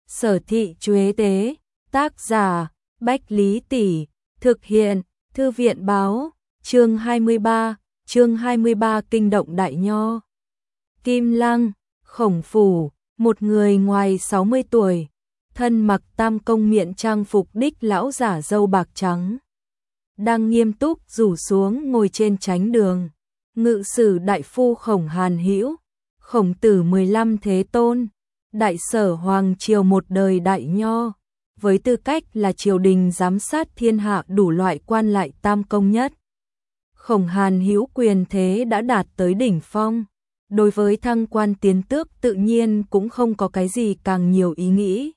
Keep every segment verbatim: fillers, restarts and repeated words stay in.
Sở thị Chuế tế, tác giả, Bách Lý Tỷ, thực hiện, Thư viện báo, chương hai mươi ba, chương hai mươi ba kinh động đại nho. Kim Lăng, Khổng Phủ, một người ngoài sáu mươi tuổi, thân mặc tam công miện trang phục đích lão giả râu bạc trắng. Đang nghiêm túc rủ xuống ngồi trên chánh đường, ngự sử đại phu Khổng Hàn Hữu, Khổng tử mười lăm thế tôn, đại sở hoàng triều một đời đại nho, với tư cách là triều đình giám sát thiên hạ đủ loại quan lại tam công nhất. Khổng Hàn Hữu quyền thế đã đạt tới đỉnh phong, đối với thăng quan tiến tước tự nhiên cũng không có cái gì càng nhiều ý nghĩ.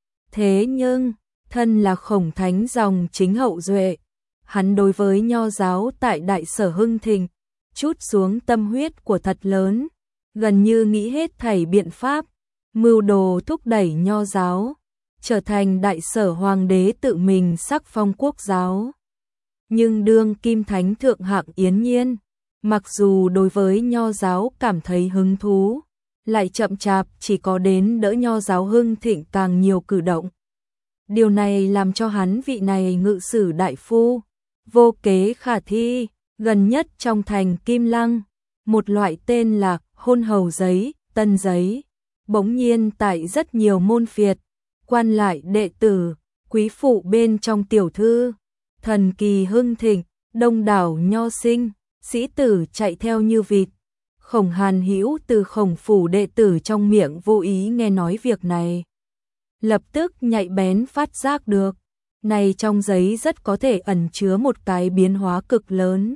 Thế nhưng, thân là Khổng thánh dòng chính hậu duệ, hắn đối với nho giáo tại đại sở hưng thịnh, chút xuống tâm huyết của thật lớn, gần như nghĩ hết thảy biện pháp, mưu đồ thúc đẩy nho giáo, trở thành đại sở hoàng đế tự mình sắc phong quốc giáo. Nhưng đương kim thánh thượng hạng Yến Nhiên, mặc dù đối với nho giáo cảm thấy hứng thú, lại chậm chạp chỉ có đến đỡ nho giáo hưng thịnh càng nhiều cử động. Điều này làm cho hắn vị này ngự sử đại phu, vô kế khả thi, gần nhất trong thành Kim Lăng, một loại tên là hôn hầu giấy, tân giấy, bỗng nhiên tại rất nhiều môn phiệt, quan lại đệ tử, quý phụ bên trong tiểu thư, thần kỳ hưng thịnh, đông đảo nho sinh, sĩ tử chạy theo như vịt. Khổng Hàn Hữu từ Khổng phủ đệ tử trong miệng vô ý nghe nói việc này, lập tức nhạy bén phát giác được, này trong giấy rất có thể ẩn chứa một cái biến hóa cực lớn.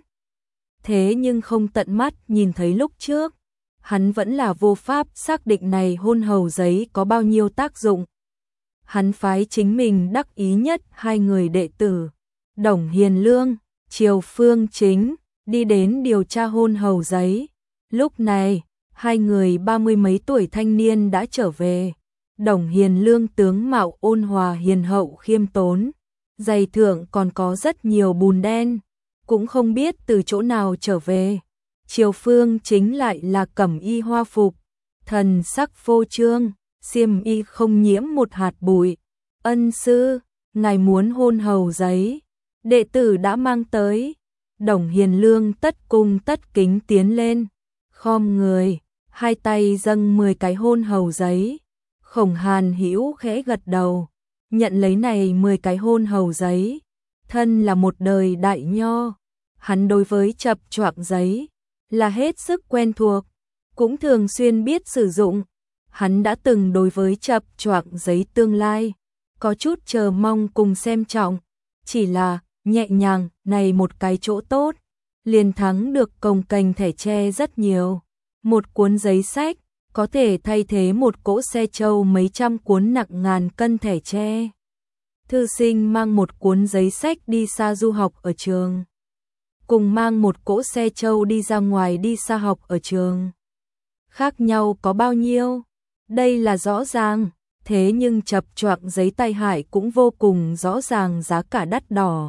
Thế nhưng không tận mắt nhìn thấy lúc trước, hắn vẫn là vô pháp xác định này hôn hầu giấy có bao nhiêu tác dụng. Hắn phái chính mình đắc ý nhất hai người đệ tử, Đồng Hiền Lương, Triều Phương Chính, đi đến điều tra hôn hầu giấy. Lúc này, hai người ba mươi mấy tuổi thanh niên đã trở về. Đồng Hiền Lương tướng mạo ôn hòa hiền hậu khiêm tốn, giày thượng còn có rất nhiều bùn đen, cũng không biết từ chỗ nào trở về. Triều Phương Chính lại là cẩm y hoa phục, thần sắc phô trương, xiêm y không nhiễm một hạt bụi. Ân sư, ngài muốn hôn hầu giấy, đệ tử đã mang tới. Đồng Hiền Lương tất cung tất kính tiến lên, khom người, hai tay dâng mười cái hôn hầu giấy. Khổng Hàn Hữu khẽ gật đầu, nhận lấy này mười cái hôn hầu giấy. Thân là một đời đại nho, hắn đối với chập choạng giấy là hết sức quen thuộc, cũng thường xuyên biết sử dụng. Hắn đã từng đối với chập choạng giấy tương lai có chút chờ mong cùng xem trọng, chỉ là nhẹ nhàng này một cái chỗ tốt, liền thắng được cồng kềnh thẻ tre rất nhiều. Một cuốn giấy sách có thể thay thế một cỗ xe trâu mấy trăm cuốn nặng ngàn cân thẻ tre. Thư sinh mang một cuốn giấy sách đi xa du học ở trường, cùng mang một cỗ xe trâu đi ra ngoài đi xa học ở trường, khác nhau có bao nhiêu? Đây là rõ ràng, thế nhưng chập choạng giấy tai hại cũng vô cùng rõ ràng, giá cả đắt đỏ.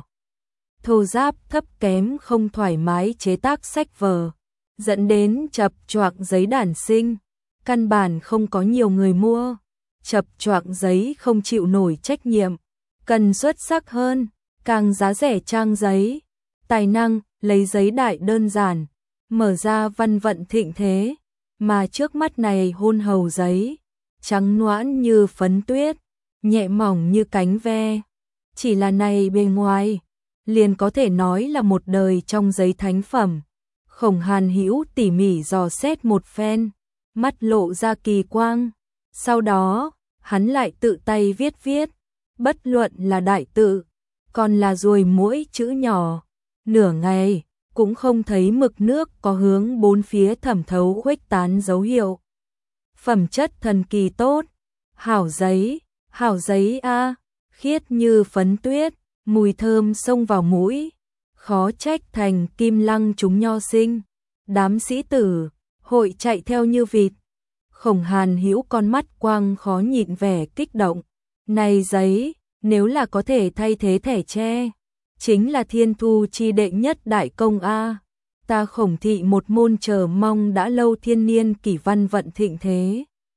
Thô ráp thấp kém không thoải mái chế tác sách vở, dẫn đến chập choạng giấy đản sinh, căn bản không có nhiều người mua. Chập choạng giấy không chịu nổi trách nhiệm, cần xuất sắc hơn, càng giá rẻ trang giấy, tài năng lấy giấy đại đơn giản, mở ra văn vận thịnh thế, mà trước mắt này hôn hầu giấy, trắng noãn như phấn tuyết, nhẹ mỏng như cánh ve, chỉ là này bề ngoài, liền có thể nói là một đời trong giấy thánh phẩm. Khổng Hàn Hữu tỉ mỉ dò xét một phen, mắt lộ ra kỳ quang, sau đó, hắn lại tự tay viết viết, bất luận là đại tự, còn là ruồi muỗi chữ nhỏ, nửa ngày, cũng không thấy mực nước có hướng bốn phía thẩm thấu khuếch tán dấu hiệu. Phẩm chất thần kỳ tốt, hảo giấy, hảo giấy a, khiết như phấn tuyết, mùi thơm xông vào mũi, khó trách thành Kim Lăng chúng nho sinh, đám sĩ tử, hội chạy theo như vịt. Khổng Hàn Hữu con mắt quang khó nhịn vẻ kích động, này giấy, nếu là có thể thay thế thẻ tre, chính là thiên thu chi đệ nhất đại công a. Ta Khổng thị một môn chờ mong đã lâu thiên niên kỷ văn vận thịnh thế.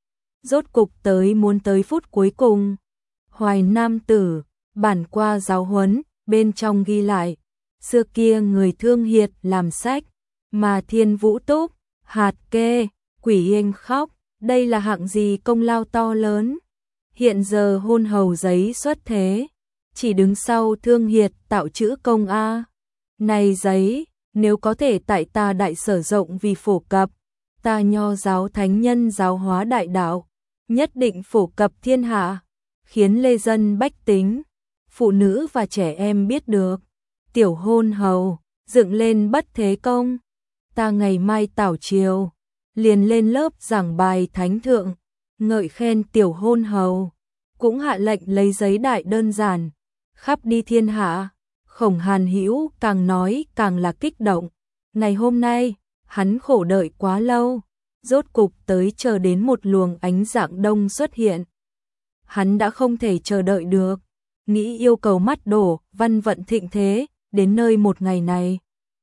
rốt cục tới muốn tới phút cuối cùng. Hoài Nam Tử, bản qua giáo huấn, bên trong ghi lại, xưa kia người thương hiệt làm sách, mà thiên vũ túc, hạt kê, quỷ yên khóc, đây là hạng gì công lao to lớn. Hiện giờ hôn hầu giấy xuất thế, chỉ đứng sau thương hiệt tạo chữ công A. Này giấy, nếu có thể tại ta đại sở rộng vì phổ cập, ta nho giáo thánh nhân giáo hóa đại đạo, nhất định phổ cập thiên hạ, khiến lê dân bách tính, phụ nữ và trẻ em biết được. Tiểu hôn hầu, dựng lên bất thế công, ta ngày mai tảo chiều, liền lên lớp giảng bài thánh thượng, ngợi khen tiểu hôn hầu, cũng hạ lệnh lấy giấy đại đơn giản, khắp đi thiên hạ. Khổng Hàn Hữu càng nói càng là kích động, ngày hôm nay, hắn khổ đợi quá lâu, rốt cục tới chờ đến một luồng ánh dạng đông xuất hiện. Hắn đã không thể chờ đợi được, nghĩ yêu cầu mắt đổ, văn vận thịnh thế, đến nơi một ngày này.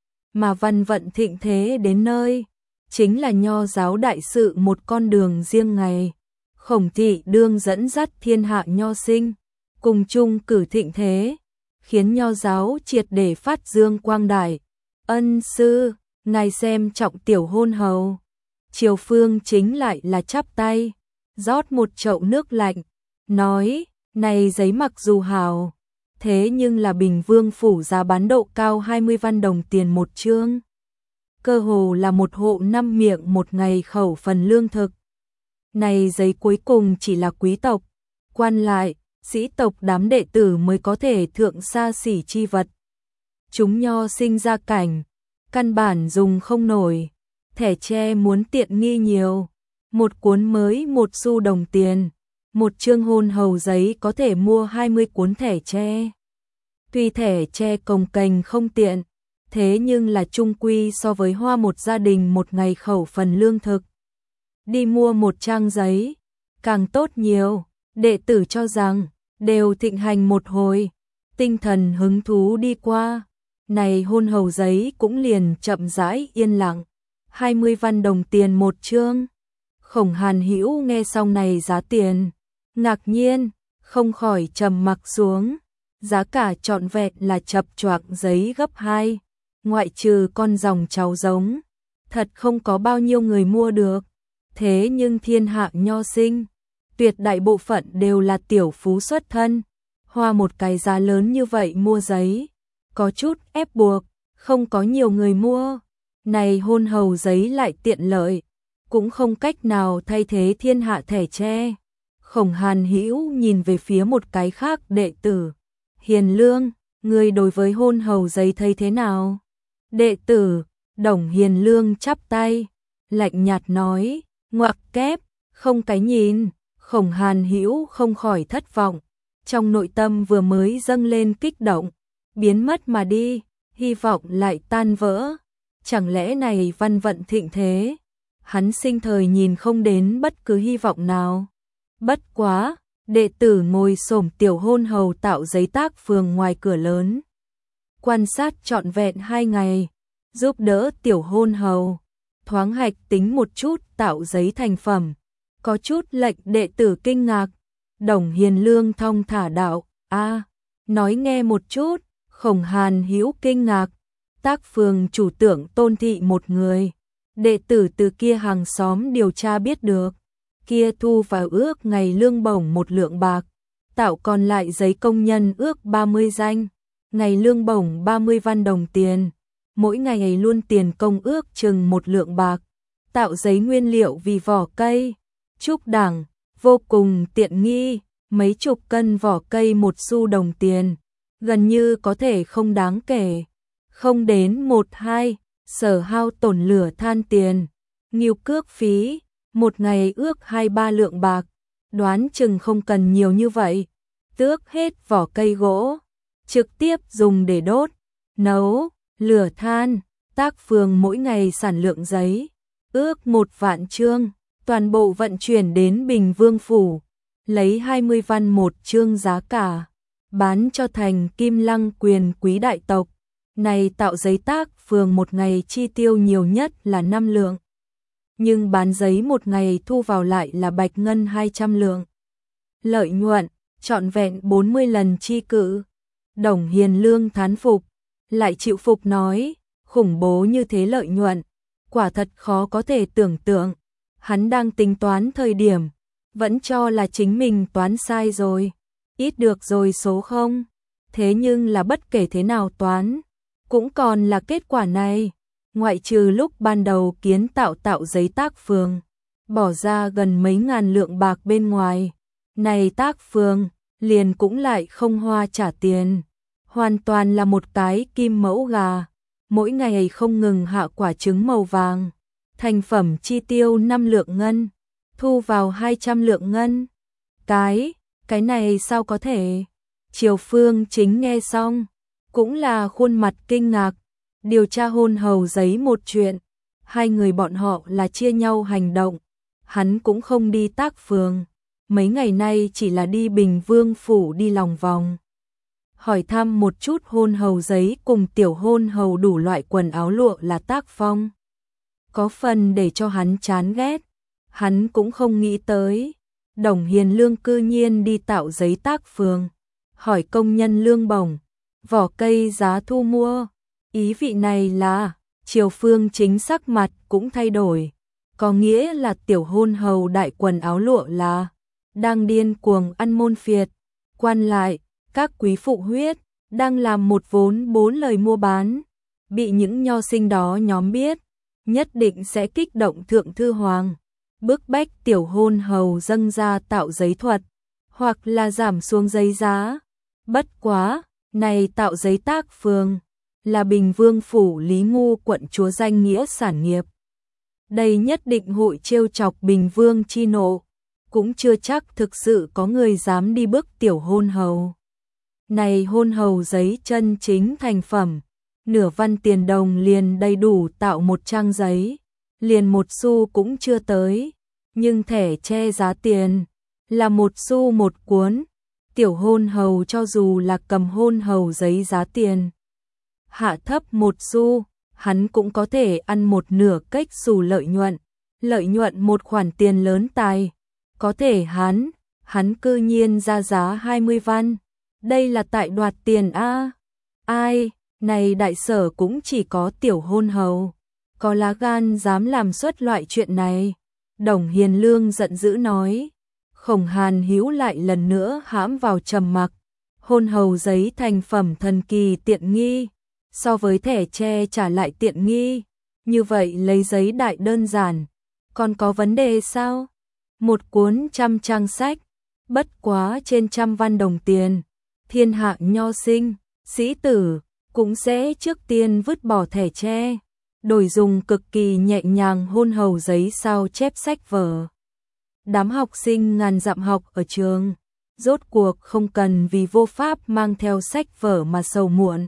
Mà văn vận thịnh thế đến nơi, chính là nho giáo đại sự một con đường riêng ngày. Khổng thị đương dẫn dắt thiên hạ nho sinh, cùng chung cử thịnh thế, khiến nho giáo triệt để phát dương quang đại. Ân sư, ngài xem trọng tiểu hôn hầu. Triều Phương chính lại là chắp tay, rót một chậu nước lạnh, nói, này giấy mặc dù hào, thế nhưng là Bình Vương phủ giá bán độ cao hai mươi văn đồng tiền một chương. Cơ hồ là một hộ năm miệng một ngày khẩu phần lương thực. Này giấy cuối cùng chỉ là quý tộc, quan lại, sĩ tộc đám đệ tử mới có thể thượng xa xỉ chi vật. Chúng nho sinh ra cảnh, căn bản dùng không nổi, thẻ tre muốn tiện nghi nhiều, một cuốn mới một xu đồng tiền, một chương hôn hầu giấy có thể mua hai mươi cuốn thẻ tre. Tuy thẻ tre cồng kềnh không tiện, thế nhưng là chung quy so với hoa một gia đình một ngày khẩu phần lương thực. Đi mua một trang giấy, càng tốt nhiều, đệ tử cho rằng, đều thịnh hành một hồi, tinh thần hứng thú đi qua, này hôn hầu giấy cũng liền chậm rãi yên lặng, hai mươi văn đồng tiền một chương. Khổng Hàn Hữu nghe xong này giá tiền, ngạc nhiên, không khỏi trầm mặc xuống, giá cả trọn vẹn là chập choạc giấy gấp hai, ngoại trừ con dòng cháu giống, thật không có bao nhiêu người mua được, thế nhưng thiên hạ nho sinh, tuyệt đại bộ phận đều là tiểu phú xuất thân, hoa một cái giá lớn như vậy mua giấy, có chút ép buộc, không có nhiều người mua, này hôn hầu giấy lại tiện lợi, cũng không cách nào thay thế thiên hạ thẻ tre. Khổng Hàn Hữu nhìn về phía một cái khác đệ tử, Hiền Lương, người đối với hôn hầu giấy thấy thế nào? Đệ tử, Đồng Hiền Lương chắp tay, lạnh nhạt nói, ngoặc kép, không cái nhìn. Khổng Hàn Hữu không khỏi thất vọng, trong nội tâm vừa mới dâng lên kích động, biến mất mà đi, hy vọng lại tan vỡ. Chẳng lẽ này văn vận thịnh thế, hắn sinh thời nhìn không đến bất cứ hy vọng nào. Bất quá, đệ tử ngồi xổm tiểu hôn hầu tạo giấy tác phường ngoài cửa lớn, quan sát trọn vẹn hai ngày, giúp đỡ tiểu hôn hầu, thoáng hạch tính một chút tạo giấy thành phẩm. Có chút lệnh đệ tử kinh ngạc, Đồng Hiền Lương thong thả đạo, a, nói nghe một chút. Khổng Hàn Hữu kinh ngạc, tác phường chủ tưởng Tôn thị một người, đệ tử từ kia hàng xóm điều tra biết được, kia thu vào ước ngày lương bổng một lượng bạc, tạo còn lại giấy công nhân ước ba mươi danh, ngày lương bổng ba mươi văn đồng tiền, mỗi ngày luôn tiền công ước chừng một lượng bạc, tạo giấy nguyên liệu vì vỏ cây, trúc đẳng, vô cùng tiện nghi, mấy chục cân vỏ cây một xu đồng tiền, gần như có thể không đáng kể, không đến một hai, sở hao tổn lửa than tiền, nghiêu cước phí, một ngày ước hai ba lượng bạc, đoán chừng không cần nhiều như vậy, tước hết vỏ cây gỗ, trực tiếp dùng để đốt, nấu, lửa than, tác phường mỗi ngày sản lượng giấy, ước một vạn chương. Toàn bộ vận chuyển đến Bình Vương phủ, lấy hai mươi văn một chương giá cả, bán cho thành Kim Lăng quyền quý đại tộc. Này tạo giấy tác phường một ngày chi tiêu nhiều nhất là năm lượng. nhưng bán giấy một ngày thu vào lại là bạch ngân hai trăm lượng. Lợi nhuận, trọn vẹn bốn mươi lần chi cự. Đồng Hiền Lương thán phục, lại chịu phục nói, khủng bố như thế lợi nhuận, quả thật khó có thể tưởng tượng. Hắn đang tính toán thời điểm, vẫn cho là chính mình toán sai rồi, ít được rồi số không. Thế nhưng là bất kể thế nào toán, cũng còn là kết quả này. Ngoại trừ lúc ban đầu kiến tạo tạo giấy tác phường, bỏ ra gần mấy ngàn lượng bạc bên ngoài. Này tác phường, liền cũng lại không hoa trả tiền. Hoàn toàn là một cái kim mẫu gà, mỗi ngày không ngừng hạ quả trứng màu vàng. Thành phẩm chi tiêu năm lượng ngân, thu vào hai trăm lượng ngân. Cái, cái này sao có thể? Triều Phương Chính nghe xong, cũng là khuôn mặt kinh ngạc. Điều tra hôn hầu giấy một chuyện, hai người bọn họ là chia nhau hành động. Hắn cũng không đi tác phường, mấy ngày nay chỉ là đi Bình Vương phủ đi lòng vòng. Hỏi thăm một chút hôn hầu giấy cùng tiểu hôn hầu đủ loại quần áo lụa là tác phong. Có phần để cho hắn chán ghét, hắn cũng không nghĩ tới. Đồng Hiền Lương cư nhiên đi tạo giấy tác phường, hỏi công nhân lương bổng, vỏ cây giá thu mua. Ý vị này là, Triều Phương Chính sắc mặt cũng thay đổi, có nghĩa là tiểu hôn hầu đại quần áo lụa là đang điên cuồng ăn môn phiệt. Quan lại, các quý phụ huyết, đang làm một vốn bốn lời mua bán, bị những nho sinh đó nhóm biết, nhất định sẽ kích động thượng thư hoàng, bức bách tiểu hôn hầu dâng ra tạo giấy thuật, hoặc là giảm xuống giấy giá. Bất quá, này tạo giấy tác phường, là Bình Vương phủ Lý Ngu quận chúa danh nghĩa sản nghiệp. Đây nhất định hội trêu chọc Bình Vương chi nộ, cũng chưa chắc thực sự có người dám đi bức tiểu hôn hầu. Này hôn hầu giấy chân chính thành phẩm, nửa văn tiền đồng liền đầy đủ tạo một trang giấy, liền một xu cũng chưa tới, nhưng thẻ che giá tiền là một xu một cuốn. Tiểu hôn hầu cho dù là cầm hôn hầu giấy giá tiền hạ thấp một xu, hắn cũng có thể ăn một nửa cách xù lợi nhuận, lợi nhuận một khoản tiền lớn tài. Có thể hắn, hắn cư nhiên ra giá hai mươi văn, đây là tại đoạt tiền a. Ai, này đại sở cũng chỉ có tiểu hôn hầu, có lá gan dám làm xuất loại chuyện này. Đồng Hiền Lương giận dữ nói. Khổng Hàn Hữu lại lần nữa hãm vào trầm mặc. Hôn hầu giấy thành phẩm thần kỳ tiện nghi, so với thẻ tre trả lại tiện nghi, như vậy lấy giấy đại đơn giản, còn có vấn đề sao? Một cuốn trăm trang sách, bất quá trên trăm văn đồng tiền, thiên hạ nho sinh, sĩ tử, cũng sẽ trước tiên vứt bỏ thẻ tre, đổi dùng cực kỳ nhẹ nhàng hôn hầu giấy sao chép sách vở. Đám học sinh ngàn dặm học ở trường, rốt cuộc không cần vì vô pháp mang theo sách vở mà sầu muộn.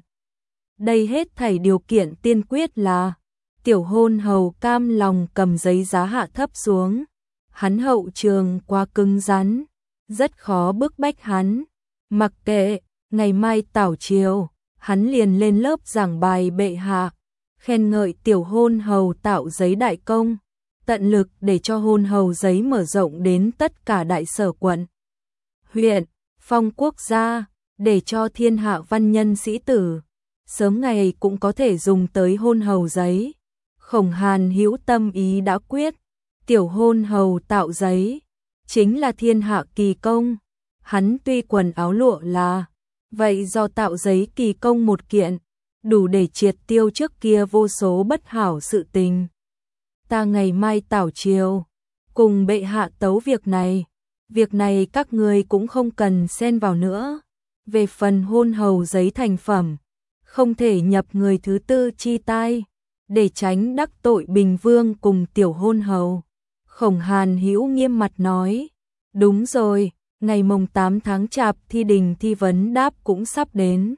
Đây hết thảy điều kiện tiên quyết là tiểu hôn hầu cam lòng cầm giấy giá hạ thấp xuống. Hắn hậu trường quá cứng rắn, rất khó bức bách hắn. Mặc kệ, ngày mai tảo chiều, hắn liền lên lớp giảng bài bệ hạ, khen ngợi tiểu hôn hầu tạo giấy đại công, tận lực để cho hôn hầu giấy mở rộng đến tất cả đại sở quận, huyện, phong quốc gia, để cho thiên hạ văn nhân sĩ tử sớm ngày cũng có thể dùng tới hôn hầu giấy. Khổng Hàn Hữu tâm ý đã quyết, tiểu hôn hầu tạo giấy chính là thiên hạ kỳ công. Hắn tuy quần áo lụa là, vậy do tạo giấy kỳ công một kiện, đủ để triệt tiêu trước kia vô số bất hảo sự tình. Ta ngày mai tảo chiều, cùng bệ hạ tấu việc này, việc này các người cũng không cần xen vào nữa. Về phần hôn hầu giấy thành phẩm, không thể nhập người thứ tư chi tai, để tránh đắc tội Bình Vương cùng tiểu hôn hầu. Khổng Hàn Hữu nghiêm mặt nói, đúng rồi, ngày mồng tám tháng chạp thi đình thi vấn đáp cũng sắp đến.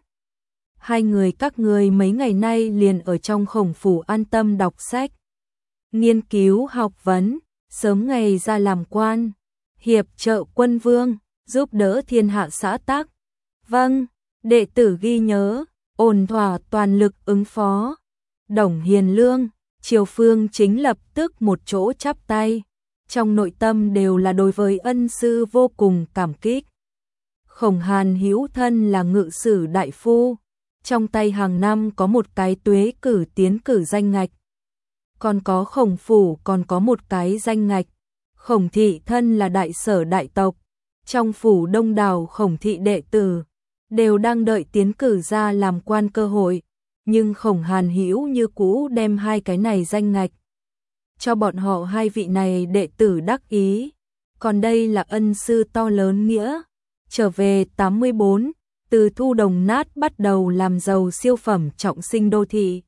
Hai người các người mấy ngày nay liền ở trong khổng phủ an tâm đọc sách, nghiên cứu học vấn, sớm ngày ra làm quan, hiệp trợ quân vương, giúp đỡ thiên hạ xã tắc. Vâng, đệ tử ghi nhớ, ổn thỏa toàn lực ứng phó. Đồng Hiền Lương Triều Phương chính lập tức một chỗ chắp tay, trong nội tâm đều là đối với ân sư vô cùng cảm kích. Khổng Hàn hữu thân là ngự sử đại phu, trong tay hàng năm có một cái tuế cử tiến cử danh ngạch. Còn có Khổng phủ còn có một cái danh ngạch. Khổng thị thân là đại sở đại tộc, trong phủ đông đảo Khổng thị đệ tử đều đang đợi tiến cử ra làm quan cơ hội, nhưng Khổng Hàn hữu như cũ đem hai cái này danh ngạch cho bọn họ hai vị này đệ tử đắc ý. Còn đây là ân sư to lớn nghĩa. Trở về tám mươi bốn, từ thu đồng nát bắt đầu làm giàu siêu phẩm trọng sinh đô thị.